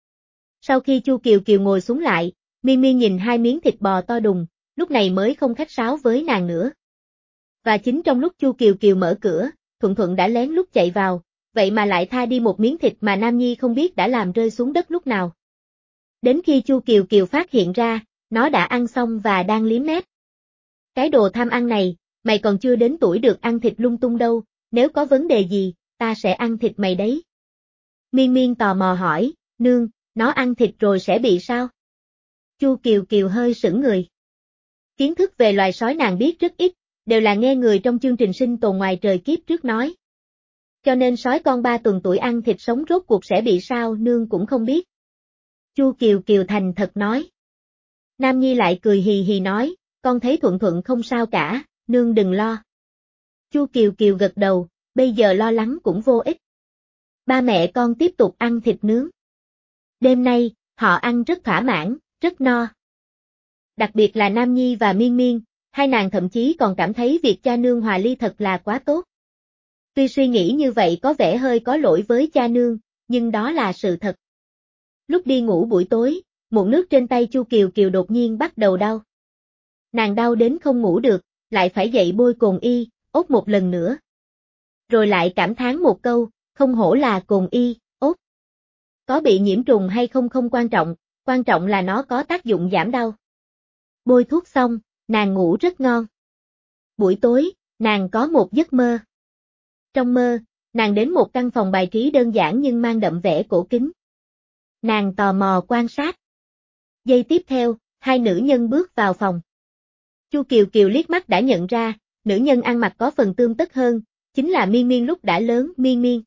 Sau khi Chu Kiều Kiều ngồi xuống lại, Miên Miên nhìn hai miếng thịt bò to đùng, lúc này mới không khách sáo với nàng nữa. Và chính trong lúc Chu Kiều Kiều mở cửa, Thuận Thuận đã lén lút chạy vào, vậy mà lại tha đi một miếng thịt mà Nam Nhi không biết đã làm rơi xuống đất lúc nào. Đến khi Chu Kiều Kiều phát hiện ra, nó đã ăn xong và đang liếm mép. Cái đồ tham ăn này, mày còn chưa đến tuổi được ăn thịt lung tung đâu, nếu có vấn đề gì, ta sẽ ăn thịt mày đấy. Miên Miên tò mò hỏi, nương, nó ăn thịt rồi sẽ bị sao? Chu Kiều Kiều hơi sững người. Kiến thức về loài sói nàng biết rất ít, đều là nghe người trong chương trình sinh tồn ngoài trời kiếp trước nói. Cho nên sói con ba tuần tuổi ăn thịt sống rốt cuộc sẽ bị sao nương cũng không biết. Chu Kiều Kiều thành thật nói. Nam Nhi lại cười hì hì nói, con thấy Thuận Thuận không sao cả, nương đừng lo. Chu Kiều Kiều gật đầu, bây giờ lo lắng cũng vô ích. Ba mẹ con tiếp tục ăn thịt nướng. Đêm nay, họ ăn rất thỏa mãn, rất no. Đặc biệt là Nam Nhi và Miên Miên, hai nàng thậm chí còn cảm thấy việc cha nương hòa ly thật là quá tốt. Tuy suy nghĩ như vậy có vẻ hơi có lỗi với cha nương, nhưng đó là sự thật. Lúc đi ngủ buổi tối, muỗng nước trên tay Chu Kiều Kiều đột nhiên bắt đầu đau. Nàng đau đến không ngủ được, lại phải dậy bôi cồn y, ốt một lần nữa. Rồi lại cảm thán một câu, không hổ là cồn y, ốt. Có bị nhiễm trùng hay không không quan trọng, quan trọng là nó có tác dụng giảm đau. Bôi thuốc xong, nàng ngủ rất ngon. Buổi tối, nàng có một giấc mơ. Trong mơ, nàng đến một căn phòng bài trí đơn giản nhưng mang đậm vẻ cổ kính. Nàng tò mò quan sát. Giây tiếp theo, hai nữ nhân bước vào phòng. Chu Kiều Kiều liếc mắt đã nhận ra, nữ nhân ăn mặc có phần tươm tất hơn, chính là Miên Miên lúc đã lớn, Miên Miên.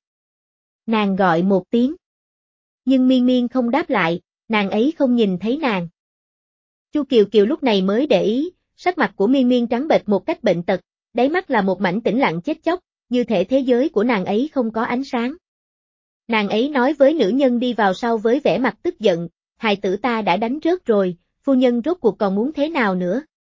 Nàng gọi một tiếng. Nhưng Miên Miên không đáp lại, nàng ấy không nhìn thấy nàng. Chu Kiều Kiều lúc này mới để ý, sắc mặt của Miên Miên trắng bệch một cách bệnh tật, đáy mắt là một mảnh tĩnh lặng chết chóc, như thể thế giới của nàng ấy không có ánh sáng. Nàng ấy nói với nữ nhân đi vào sau với vẻ mặt tức giận, hài tử ta đã đánh rớt rồi, phu nhân rốt cuộc còn muốn thế nào nữa?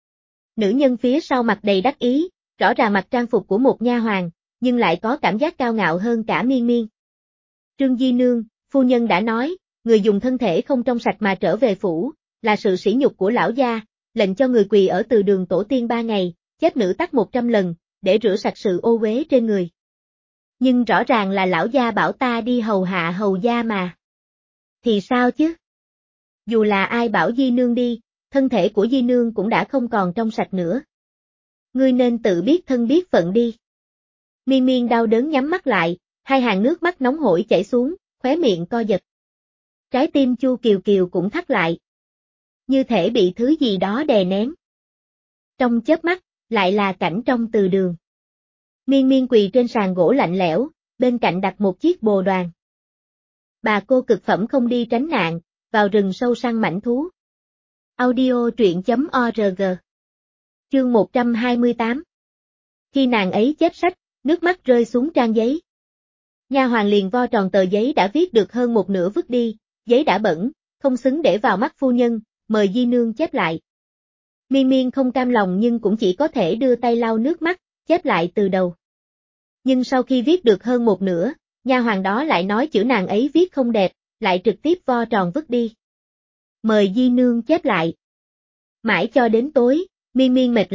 Nữ nhân phía sau mặt đầy đắc ý, rõ ràng mặc trang phục của một nha hoàn, nhưng lại có cảm giác cao ngạo hơn cả Miên Miên. Trương Di Nương, phu nhân đã nói, người dùng thân thể không trong sạch mà trở về phủ, là sự sỉ nhục của lão gia, lệnh cho người quỳ ở từ đường tổ tiên ba ngày, chép nữ tắc một trăm lần, để rửa sạch sự ô uế trên người. Nhưng rõ ràng là lão gia bảo ta đi hầu hạ hầu gia mà. Thì sao chứ? Dù là ai bảo Di Nương đi, thân thể của Di Nương cũng đã không còn trong sạch nữa. Ngươi nên tự biết thân biết phận đi. Miên Miên đau đớn nhắm mắt lại, hai hàng nước mắt nóng hổi chảy xuống, khóe miệng co giật. Trái tim Chu Kiều Kiều cũng thắt lại. Như thể bị thứ gì đó đè nén. Trong chớp mắt, lại là cảnh trong từ đường. Miên Miên quỳ trên sàn gỗ lạnh lẽo, bên cạnh đặt một chiếc bồ đoàn. Bà cô cực phẩm không đi tránh nạn, vào rừng sâu săn mãnh thú. Audio truyện chấm org. Chương một trăm hai mươi tám. Khi nàng ấy chép sách, nước mắt rơi xuống trang giấy. Nha hoàn liền vo tròn tờ giấy đã viết được hơn một nửa vứt đi, giấy đã bẩn, không xứng để vào mắt phu nhân, mời Di Nương chép lại. Miên Miên không cam lòng nhưng cũng chỉ có thể đưa tay lau nước mắt, chép lại từ đầu. Nhưng sau khi viết được hơn một nửa, nha hoàn đó lại nói chữ nàng ấy viết không đẹp, lại trực tiếp vo tròn vứt đi. Mời Di Nương chép lại. Mãi cho đến tối, Miên Miên mệt lả,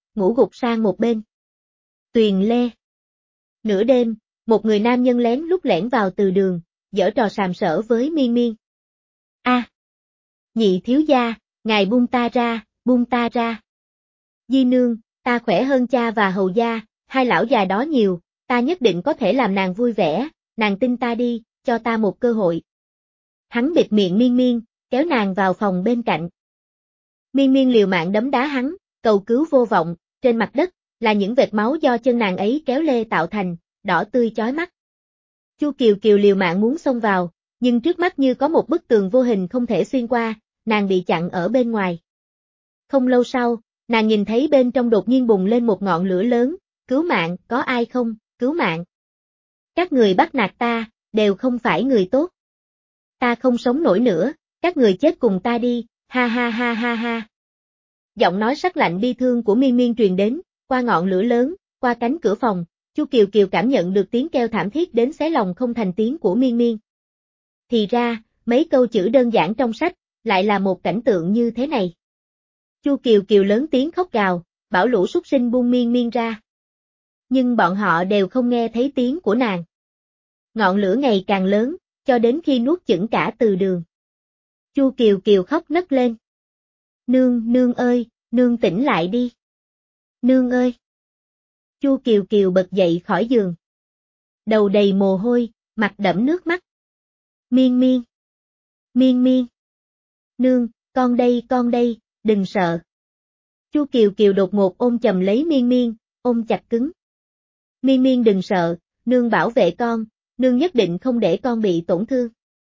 ngủ gục sang một bên. Tuyền Lê. Nửa đêm, một người nam nhân lén lút lẻn vào từ đường, giở trò sàm sỡ với Miên Miên. A, à, nhị thiếu gia, ngài buông ta ra, buông ta ra. Di nương, ta khỏe hơn cha và hầu gia, hai lão già đó nhiều, ta nhất định có thể làm nàng vui vẻ, nàng tin ta đi, cho ta một cơ hội. Hắn bịt miệng Miên Miên, kéo nàng vào phòng bên cạnh. Miên Miên liều mạng đấm đá hắn, cầu cứu vô vọng, trên mặt đất là những vệt máu do chân nàng ấy kéo lê tạo thành, đỏ tươi chói mắt. Chu Kiều Kiều liều mạng muốn xông vào, nhưng trước mắt như có một bức tường vô hình không thể xuyên qua, nàng bị chặn ở bên ngoài. Không lâu sau, nàng nhìn thấy bên trong đột nhiên bùng lên một ngọn lửa lớn, cứu mạng, có ai không, cứu mạng. Các người bắt nạt ta, đều không phải người tốt. Ta không sống nổi nữa, các người chết cùng ta đi, ha ha ha ha ha. Giọng nói sắc lạnh bi thương của Miên Miên truyền đến, qua ngọn lửa lớn, qua cánh cửa phòng, Chu Kiều Kiều cảm nhận được tiếng kêu thảm thiết đến xé lòng không thành tiếng của Miên Miên. Thì ra, mấy câu chữ đơn giản trong sách, lại là một cảnh tượng như thế này. Chu Kiều Kiều lớn tiếng khóc gào, bảo lũ súc sinh buông Miên Miên ra. Nhưng bọn họ đều không nghe thấy tiếng của nàng. Ngọn lửa ngày càng lớn, cho đến khi nuốt chửng cả từ đường. Chu Kiều Kiều khóc nấc lên. Nương, nương ơi, nương tỉnh lại đi. Nương ơi. Chu Kiều Kiều bật dậy khỏi giường. Đầu đầy mồ hôi, mặt đẫm nước mắt. Miên Miên. Miên Miên. Nương, con đây, con đây, đừng sợ. Chu Kiều Kiều đột ngột ôm chầm lấy Miên Miên, ôm chặt cứng. Miên Miên đừng sợ, nương bảo vệ con, nương nhất định không để con bị tổn thương.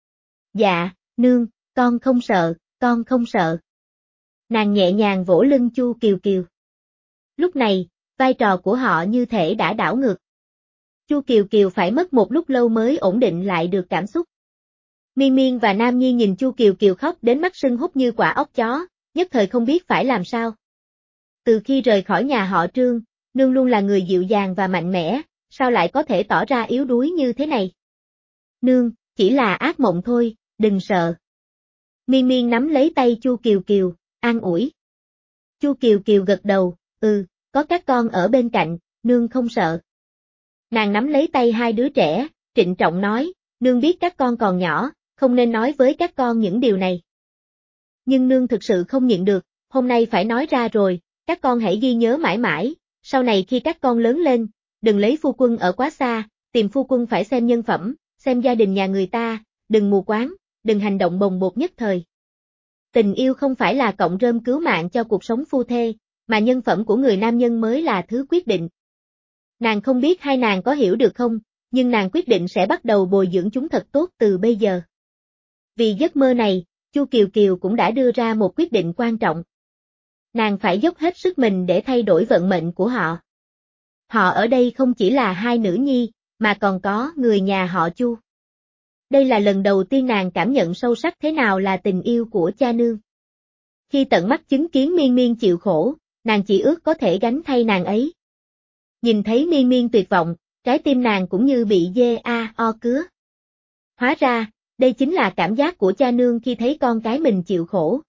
Dạ, nương, con không sợ, con không sợ. Nàng nhẹ nhàng vỗ lưng Chu Kiều Kiều. Lúc này, vai trò của họ như thể đã đảo ngược. Chu Kiều Kiều phải mất một lúc lâu mới ổn định lại được cảm xúc. Miên Miên và Nam Nhi nhìn Chu Kiều Kiều khóc đến mắt sưng húp như quả óc chó, nhất thời không biết phải làm sao. Từ khi rời khỏi nhà họ Trương, nương luôn là người dịu dàng và mạnh mẽ, sao lại có thể tỏ ra yếu đuối như thế này? Nương, chỉ là ác mộng thôi, đừng sợ. Miên Miên nắm lấy tay Chu Kiều Kiều, an ủi. Chu Kiều Kiều gật đầu, ừ, có các con ở bên cạnh, nương không sợ. Nàng nắm lấy tay hai đứa trẻ, trịnh trọng nói, nương biết các con còn nhỏ, không nên nói với các con những điều này. Nhưng nương thực sự không nhịn được, hôm nay phải nói ra rồi, các con hãy ghi nhớ mãi mãi, sau này khi các con lớn lên, đừng lấy phu quân ở quá xa, tìm phu quân phải xem nhân phẩm, xem gia đình nhà người ta, đừng mù quáng, đừng hành động bồng bột nhất thời. Tình yêu không phải là cọng rơm cứu mạng cho cuộc sống phu thê, mà nhân phẩm của người nam nhân mới là thứ quyết định. Nàng không biết hai nàng có hiểu được không, nhưng nàng quyết định sẽ bắt đầu bồi dưỡng chúng thật tốt từ bây giờ. Vì giấc mơ này, Chu Kiều Kiều cũng đã đưa ra một quyết định quan trọng. Nàng phải dốc hết sức mình để thay đổi vận mệnh của họ. Họ ở đây không chỉ là hai nữ nhi, mà còn có người nhà họ Chu. Đây là lần đầu tiên nàng cảm nhận sâu sắc thế nào là tình yêu của cha nương. Khi tận mắt chứng kiến Miên Miên chịu khổ, nàng chỉ ước có thể gánh thay nàng ấy. Nhìn thấy Miên Miên tuyệt vọng, trái tim nàng cũng như bị dê a o cứa. Hóa ra, đây chính là cảm giác của cha nương khi thấy con cái mình chịu khổ.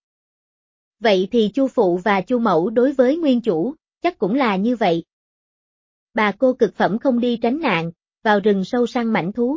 Vậy thì Chu phụ và Chu mẫu đối với nguyên chủ, chắc cũng là như vậy. Bà cô cực phẩm không đi tránh nạn, vào rừng sâu săn mãnh thú.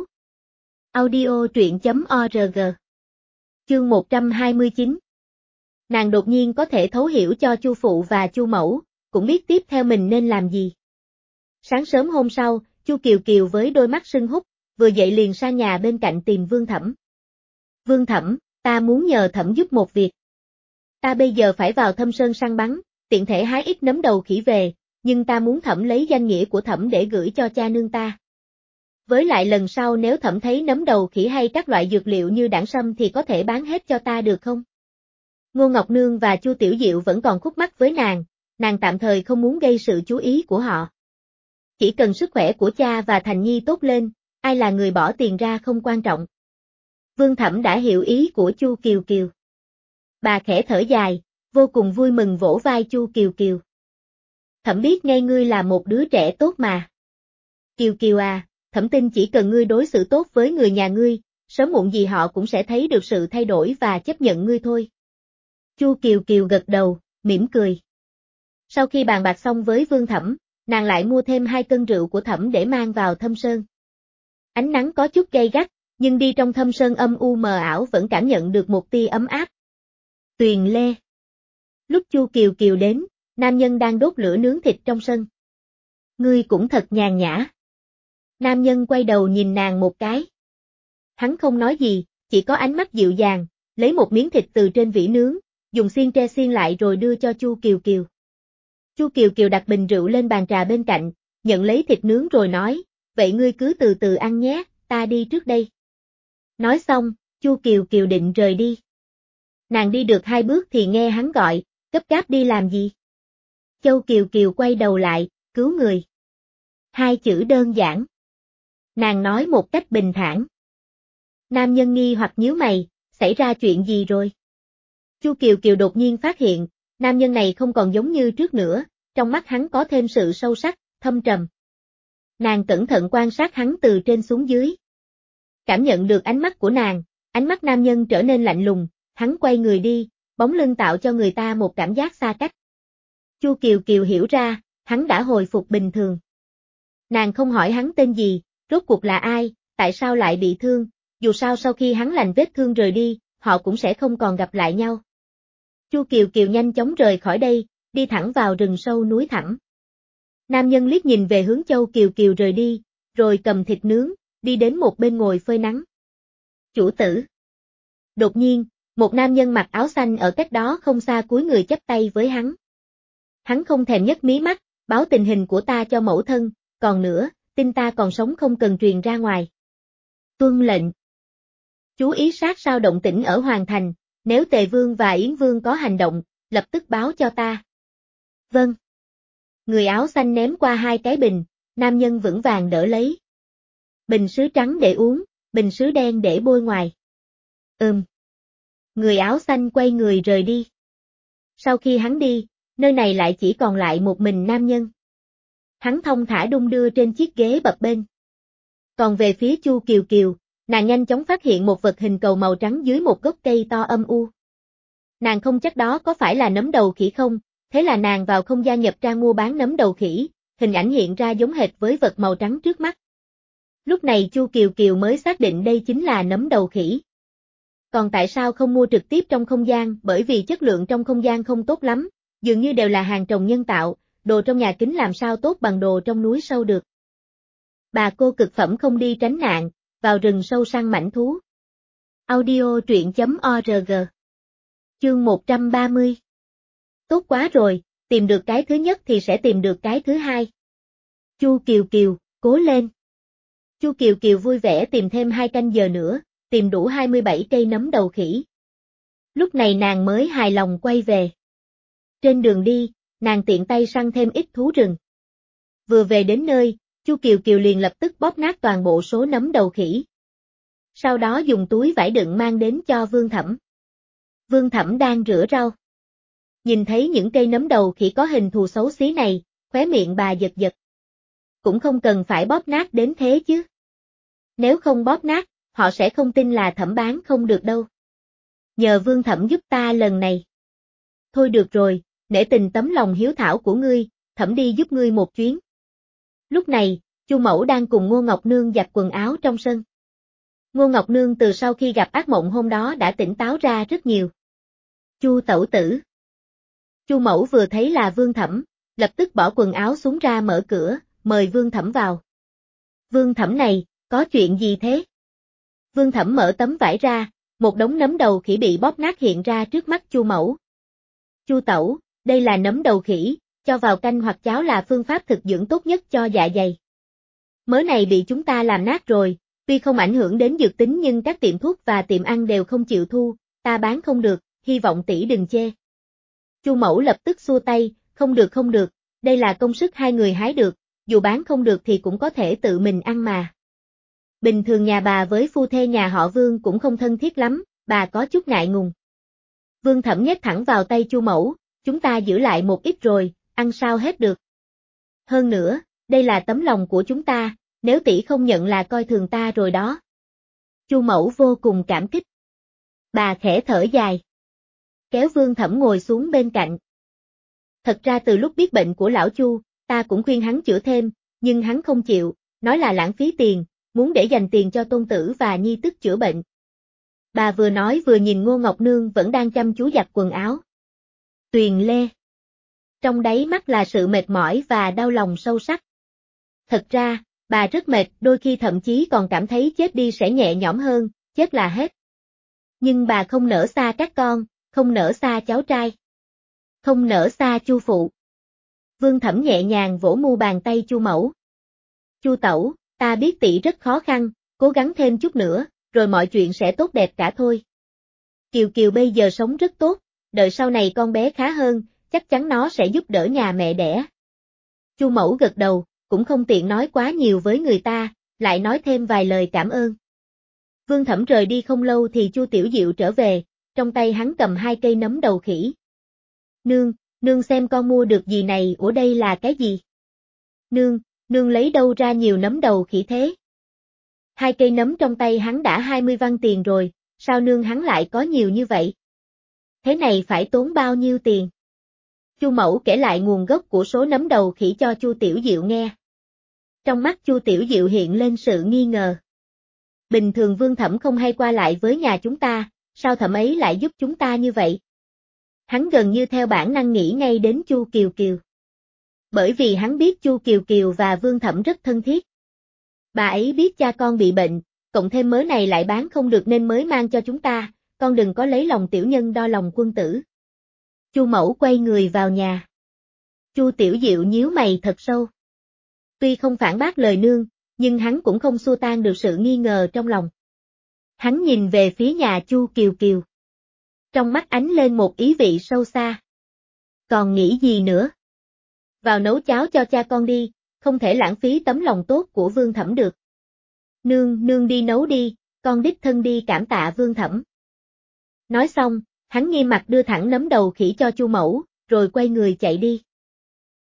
Audio truyện chấm org. Chương một trăm hai mươi chín. Nàng đột nhiên có thể thấu hiểu cho Chu phụ và Chu mẫu, cũng biết tiếp theo mình nên làm gì. Sáng sớm hôm sau, Chu Kiều Kiều với đôi mắt sưng húp, vừa dậy liền sang nhà bên cạnh tìm Vương Thẩm. Vương Thẩm, ta muốn nhờ Thẩm giúp một việc. Ta bây giờ phải vào Thâm Sơn săn bắn, tiện thể hái ít nấm đầu khỉ về, nhưng ta muốn Thẩm lấy danh nghĩa của Thẩm để gửi cho cha nương ta. Với lại lần sau nếu Thẩm thấy nấm đầu khỉ hay các loại dược liệu như đảng sâm thì có thể bán hết cho ta được không? Ngô Ngọc Nương và Chu Tiểu Diệu vẫn còn khúc mắc với nàng, nàng tạm thời không muốn gây sự chú ý của họ. Chỉ cần sức khỏe của cha và Thành Nhi tốt lên, ai là người bỏ tiền ra không quan trọng. Vương Thẩm đã hiểu ý của Chu Kiều Kiều. Bà khẽ thở dài, vô cùng vui mừng vỗ vai Chu Kiều Kiều. Thẩm biết ngay ngươi là một đứa trẻ tốt mà. Kiều Kiều à, Thẩm tin chỉ cần ngươi đối xử tốt với người nhà ngươi, sớm muộn gì họ cũng sẽ thấy được sự thay đổi và chấp nhận ngươi thôi. Chu Kiều Kiều gật đầu, mỉm cười. Sau khi bàn bạc xong với Vương Thẩm, nàng lại mua thêm hai cân rượu của Thẩm để mang vào Thâm Sơn. Ánh nắng có chút gay gắt, nhưng đi trong Thâm Sơn âm u mờ ảo vẫn cảm nhận được một tia ấm áp. Tuyền Lê. Lúc Chu Kiều Kiều đến, nam nhân đang đốt lửa nướng thịt trong sân. Ngươi cũng thật nhàn nhã. Nam nhân quay đầu nhìn nàng một cái. Hắn không nói gì, chỉ có ánh mắt dịu dàng, lấy một miếng thịt từ trên vỉ nướng, dùng xiên tre xiên lại rồi đưa cho Chu Kiều Kiều. Chu Kiều Kiều đặt bình rượu lên bàn trà bên cạnh, nhận lấy thịt nướng rồi nói, vậy ngươi cứ từ từ ăn nhé, ta đi trước đây. Nói xong, Chu Kiều Kiều định rời đi. Nàng đi được hai bước thì nghe hắn gọi, gấp gáp đi làm gì? Châu Kiều Kiều quay đầu lại, cứu người. Hai chữ đơn giản. Nàng nói một cách bình thản. Nam nhân nghi hoặc nhíu mày, xảy ra chuyện gì rồi? Chu Kiều Kiều đột nhiên phát hiện, nam nhân này không còn giống như trước nữa, trong mắt hắn có thêm sự sâu sắc, thâm trầm. Nàng cẩn thận quan sát hắn từ trên xuống dưới. Cảm nhận được ánh mắt của nàng, ánh mắt nam nhân trở nên lạnh lùng, hắn quay người đi, bóng lưng tạo cho người ta một cảm giác xa cách. Chu Kiều Kiều hiểu ra, hắn đã hồi phục bình thường. Nàng không hỏi hắn tên gì, rốt cuộc là ai, tại sao lại bị thương, dù sao sau khi hắn lành vết thương rời đi, họ cũng sẽ không còn gặp lại nhau. Chu Kiều Kiều nhanh chóng rời khỏi đây, đi thẳng vào rừng sâu núi thẳm. Nam nhân liếc nhìn về hướng Châu Kiều Kiều rời đi, rồi cầm thịt nướng, đi đến một bên ngồi phơi nắng. Chủ tử. Đột nhiên, một nam nhân mặc áo xanh ở cách đó không xa cúi người chắp tay với hắn. Hắn không thèm nhấc mí mắt, báo tình hình của ta cho mẫu thân, còn nữa, tin ta còn sống không cần truyền ra ngoài. Tuân lệnh. Chú ý sát sao động tĩnh ở Hoàng Thành, nếu Tề Vương và Yến Vương có hành động, lập tức báo cho ta. Vâng. Người áo xanh ném qua hai cái bình, nam nhân vững vàng đỡ lấy. Bình sứ trắng để uống, bình sứ đen để bôi ngoài. Ừm. Người áo xanh quay người rời đi. Sau khi hắn đi, nơi này lại chỉ còn lại một mình nam nhân. Hắn thong thả đung đưa trên chiếc ghế bập bênh. Còn về phía Chu Kiều Kiều, nàng nhanh chóng phát hiện một vật hình cầu màu trắng dưới một gốc cây to âm u. Nàng không chắc đó có phải là nấm đầu khỉ không, thế là nàng vào không gian nhập trang mua bán nấm đầu khỉ, hình ảnh hiện ra giống hệt với vật màu trắng trước mắt. Lúc này Chu Kiều Kiều mới xác định đây chính là nấm đầu khỉ. Còn tại sao không mua trực tiếp trong không gian? Bởi vì chất lượng trong không gian không tốt lắm, dường như đều là hàng trồng nhân tạo, đồ trong nhà kính làm sao tốt bằng đồ trong núi sâu được. Bà cô cực phẩm không đi tránh nạn, vào rừng sâu săn mãnh thú. Audio truyện chấm org. Chương một trăm ba mươi. Tốt quá rồi, tìm được cái thứ nhất thì sẽ tìm được cái thứ hai. Chu Kiều Kiều, cố lên. Chu Kiều Kiều vui vẻ tìm thêm hai canh giờ nữa, tìm đủ hai mươi bảy cây nấm đầu khỉ. Lúc này nàng mới hài lòng quay về. Trên đường đi, nàng tiện tay săn thêm ít thú rừng. Vừa về đến nơi, Chu Kiều Kiều liền lập tức bóp nát toàn bộ số nấm đầu khỉ. Sau đó dùng túi vải đựng mang đến cho Vương Thẩm. Vương Thẩm đang rửa rau. Nhìn thấy những cây nấm đầu khỉ có hình thù xấu xí này, khóe miệng bà giật giật. Cũng không cần phải bóp nát đến thế chứ. Nếu không bóp nát, họ sẽ không tin là Thẩm bán không được đâu. Nhờ Vương Thẩm giúp ta lần này. Thôi được rồi, nể tình tấm lòng hiếu thảo của ngươi, Thẩm đi giúp ngươi một chuyến. Lúc này, Chu Mẫu đang cùng Ngô Ngọc Nương giặt quần áo trong sân. Ngô Ngọc Nương từ sau khi gặp ác mộng hôm đó đã tỉnh táo ra rất nhiều. Chu tẩu tử. Chu Mẫu vừa thấy là Vương Thẩm, lập tức bỏ quần áo xuống ra mở cửa, mời Vương Thẩm vào. Vương Thẩm này, có chuyện gì thế? Vương Thẩm mở tấm vải ra, một đống nấm đầu khỉ bị bóp nát hiện ra trước mắt Chu Mẫu. Chu tẩu, đây là nấm đầu khỉ, cho vào canh hoặc cháo là phương pháp thực dưỡng tốt nhất cho dạ dày. Mớ này bị chúng ta làm nát rồi, tuy không ảnh hưởng đến dược tính nhưng các tiệm thuốc và tiệm ăn đều không chịu thu, ta bán không được, hy vọng tỷ đừng chê. Chu Mẫu lập tức xua tay, không được không được, đây là công sức hai người hái được, dù bán không được thì cũng có thể tự mình ăn mà. Bình thường nhà bà với phu thê nhà họ Vương cũng không thân thiết lắm, bà có chút ngại ngùng. Vương Thẩm nhét thẳng vào tay Chu Mẫu, chúng ta giữ lại một ít rồi, ăn sao hết được. Hơn nữa, đây là tấm lòng của chúng ta, nếu tỷ không nhận là coi thường ta rồi đó. Chu Mẫu vô cùng cảm kích. Bà khẽ thở dài. Kéo Vương Thẩm ngồi xuống bên cạnh. Thật ra từ lúc biết bệnh của lão Chu, ta cũng khuyên hắn chữa thêm, nhưng hắn không chịu, nói là lãng phí tiền, muốn để dành tiền cho tôn tử và nhi tức chữa bệnh. Bà vừa nói vừa nhìn Ngô Ngọc Nương vẫn đang chăm chú giặt quần áo. Tuyền Lê. Trong đáy mắt là sự mệt mỏi và đau lòng sâu sắc. Thật ra, bà rất mệt, đôi khi thậm chí còn cảm thấy chết đi sẽ nhẹ nhõm hơn, chết là hết. Nhưng bà không nỡ xa các con, không nỡ xa cháu trai. Không nỡ xa Chu phụ. Vương Thẩm nhẹ nhàng vỗ mu bàn tay Chu mẫu. Chu tẩu, ta biết tỷ rất khó khăn, cố gắng thêm chút nữa, rồi mọi chuyện sẽ tốt đẹp cả thôi. Kiều Kiều bây giờ sống rất tốt, đợi sau này con bé khá hơn, chắc chắn nó sẽ giúp đỡ nhà mẹ đẻ. Chu mẫu gật đầu, cũng không tiện nói quá nhiều với người ta, lại nói thêm vài lời cảm ơn. Vương Thẩm rời đi không lâu thì Chu Tiểu Diệu trở về, trong tay hắn cầm hai cây nấm đầu khỉ. Nương, nương xem con mua được gì này, ủa đây là cái gì? Nương, nương lấy đâu ra nhiều nấm đầu khỉ thế? Hai cây nấm trong tay hắn đã hai mươi văn tiền rồi, sao nương hắn lại có nhiều như vậy? Thế này phải tốn bao nhiêu tiền? Chu mẫu kể lại nguồn gốc của số nấm đầu khỉ cho Chu Tiểu Diệu nghe. Trong mắt Chu Tiểu Diệu hiện lên sự nghi ngờ. Bình thường Vương Thẩm không hay qua lại với nhà chúng ta, sao Thẩm ấy lại giúp chúng ta như vậy? Hắn gần như theo bản năng nghĩ ngay đến Chu Kiều Kiều. Bởi vì hắn biết Chu Kiều Kiều và Vương Thẩm rất thân thiết. Bà ấy biết cha con bị bệnh, cộng thêm mớ này lại bán không được nên mới mang cho chúng ta, con đừng có lấy lòng tiểu nhân đo lòng quân tử. Chu mẫu quay người vào nhà. Chu Tiểu Diệu nhíu mày thật sâu. Tuy không phản bác lời nương, nhưng hắn cũng không xua tan được sự nghi ngờ trong lòng. Hắn nhìn về phía nhà Chu Kiều Kiều. Trong mắt ánh lên một ý vị sâu xa. Còn nghĩ gì nữa? Vào nấu cháo cho cha con đi, không thể lãng phí tấm lòng tốt của Vương Thẩm được. Nương, nương đi nấu đi, con đích thân đi cảm tạ Vương Thẩm. Nói xong, hắn nghiêm mặt đưa thẳng nấm đầu khỉ cho Chu mẫu, rồi quay người chạy đi.